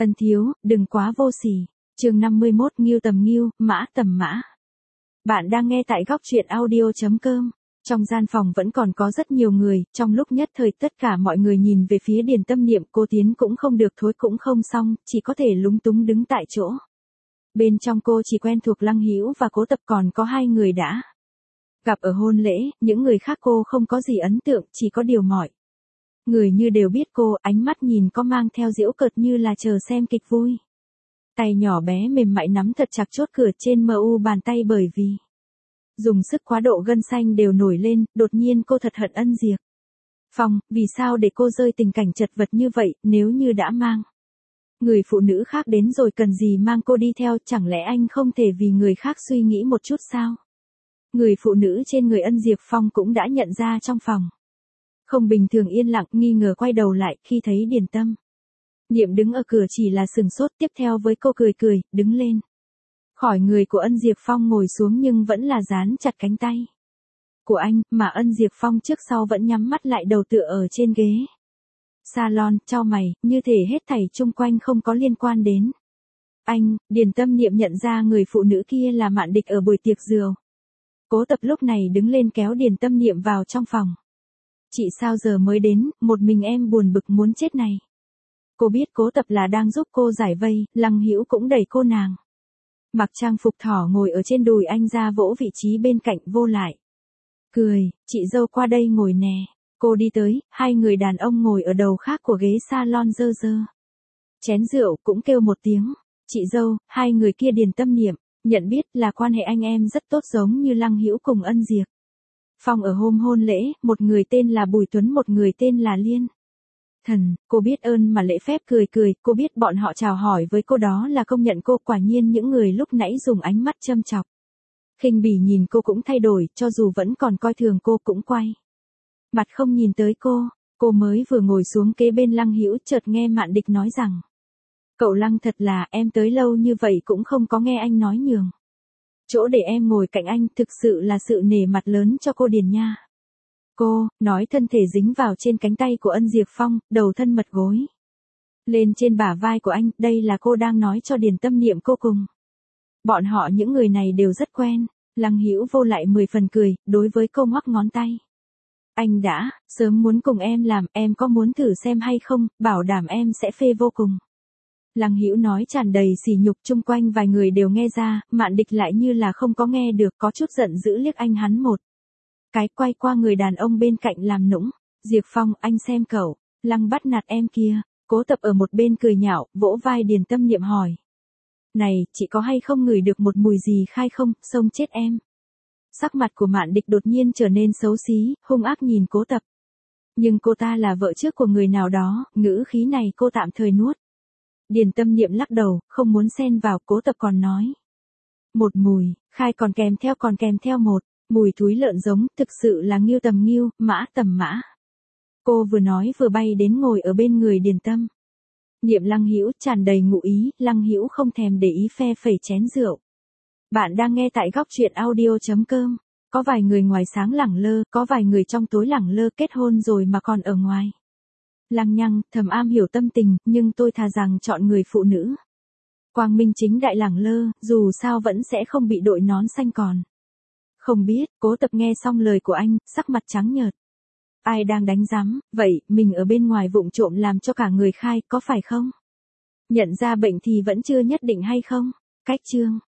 Ân thiếu, đừng quá vô sỉ. Chương 51, Ngưu tầm ngưu, mã tầm mã. Bạn đang nghe tại góc truyện audio.com. Trong gian phòng vẫn còn có rất nhiều người, trong lúc nhất thời tất cả mọi người nhìn về phía Điền Tâm Niệm, cô tiến cũng không được thối cũng không xong, chỉ có thể lúng túng đứng tại chỗ. Bên trong cô chỉ quen thuộc Lăng Hữu và Cố Tập, còn có hai người đã gặp ở hôn lễ, những người khác cô không có gì ấn tượng, chỉ có điều mọi người như đều biết cô, ánh mắt nhìn có mang theo giễu cợt như là chờ xem kịch vui. Tay nhỏ bé mềm mại nắm thật chặt chốt cửa trên mu bàn tay, bởi vì dùng sức quá độ gân xanh đều nổi lên, đột nhiên cô thật hận Ân Diệp Phong, vì sao để cô rơi tình cảnh chật vật như vậy, nếu như đã mang người phụ nữ khác đến rồi cần gì mang cô đi theo, chẳng lẽ anh không thể vì người khác suy nghĩ một chút sao? Người phụ nữ trên người Ân Diệp Phong cũng đã nhận ra trong phòng không bình thường, yên lặng, nghi ngờ quay đầu lại khi thấy Điền Tâm Niệm đứng ở cửa chỉ là sừng sốt, tiếp theo với cô cười cười, đứng lên khỏi người của Ân Diệp Phong ngồi xuống nhưng vẫn là dán chặt cánh tay của anh, mà Ân Diệp Phong trước sau vẫn nhắm mắt lại, đầu tựa ở trên ghế salon, chau mày, như thể hết thảy chung quanh không có liên quan đến anh. Điền Tâm Niệm nhận ra người phụ nữ kia là Mạn Địch ở buổi tiệc rượu. Cố Tập lúc này đứng lên kéo Điền Tâm Niệm vào trong phòng. Chị sao giờ mới đến, một mình em buồn bực muốn chết này. Cô biết Cố Tập là đang giúp cô giải vây, Lăng Hữu cũng đẩy cô nàng mặc trang phục thỏ ngồi ở trên đùi anh ra vỗ vị trí bên cạnh, vô lại cười, chị dâu qua đây ngồi nè. Cô đi tới, hai người đàn ông ngồi ở đầu khác của ghế salon dơ chén rượu, cũng kêu một tiếng chị dâu. Hai người kia Điền Tâm Niệm nhận biết là quan hệ anh em rất tốt, giống như Lăng Hữu cùng Ân Diệp Phong ở hôm hôn lễ, một người tên là Bùi Tuấn, một người tên là Liên Thần. Cô biết ơn mà lễ phép cười cười, cô biết bọn họ chào hỏi với cô đó là công nhận cô. Quả nhiên những người lúc nãy dùng ánh mắt châm chọc khinh bỉ nhìn cô cũng thay đổi, cho dù vẫn còn coi thường cô cũng quay mặt không nhìn tới cô. Cô mới vừa ngồi xuống kế bên Lăng Hữu, chợt nghe Mạn Địch nói rằng: cậu Lăng thật là, em tới lâu như vậy cũng không có nghe anh nói nhường chỗ để em ngồi cạnh anh, thực sự là sự nể mặt lớn cho cô Điền nha. Cô nói, thân thể dính vào trên cánh tay của Ân Diệp Phong, đầu thân mật gối lên trên bả vai của anh. Đây là cô đang nói cho Điền Tâm Niệm cô cùng bọn họ những người này đều rất quen. Lăng Hữu vô lại 10 phần cười, đối với cô ngoắc ngón tay. Anh đã sớm muốn cùng em làm, em có muốn thử xem hay không, bảo đảm em sẽ phê vô cùng. Lăng Hữu nói tràn đầy sỉ nhục, chung quanh vài người đều nghe ra. Mạn Địch lại như là không có nghe được, có chút giận dữ liếc anh hắn một cái, quay qua người đàn ông bên cạnh làm nũng. Diệp Phong, anh xem cậu Lăng bắt nạt em kia. Cố Tập ở một bên cười nhạo, vỗ vai Điền Tâm Niệm hỏi: này, chị có hay không ngửi được một mùi gì khai không, xông chết em. Sắc mặt của Mạn Địch đột nhiên trở nên xấu xí, hung ác nhìn Cố Tập. Nhưng cô ta là vợ trước của người nào đó, ngữ khí này cô tạm thời nuốt. Điền Tâm Niệm lắc đầu, không muốn xen vào. Cố Tập còn nói: một mùi, khai còn kèm theo một mùi thúi lợn giống, thực sự là ngưu tầm ngưu, mã tầm mã. Cô vừa nói vừa bay đến ngồi ở bên người Điền Tâm Niệm. Lăng Hữu tràn đầy ngụ ý, Lăng Hữu không thèm để ý phe phẩy chén rượu. Bạn đang nghe tại góc truyện audio.com. Có vài người ngoài sáng lẳng lơ, có vài người trong tối lẳng lơ, kết hôn rồi mà còn ở ngoài lăng nhăng, thầm am hiểu tâm tình, nhưng tôi thà rằng chọn người phụ nữ quang minh chính đại lẳng lơ, dù sao vẫn sẽ không bị đội nón xanh còn không biết. Cố Tập nghe xong lời của anh, sắc mặt trắng nhợt. Ai đang đánh rắm, vậy, mình ở bên ngoài vụng trộm làm cho cả người khai, có phải không? Nhận ra bệnh thì vẫn chưa nhất định hay không? Cách chương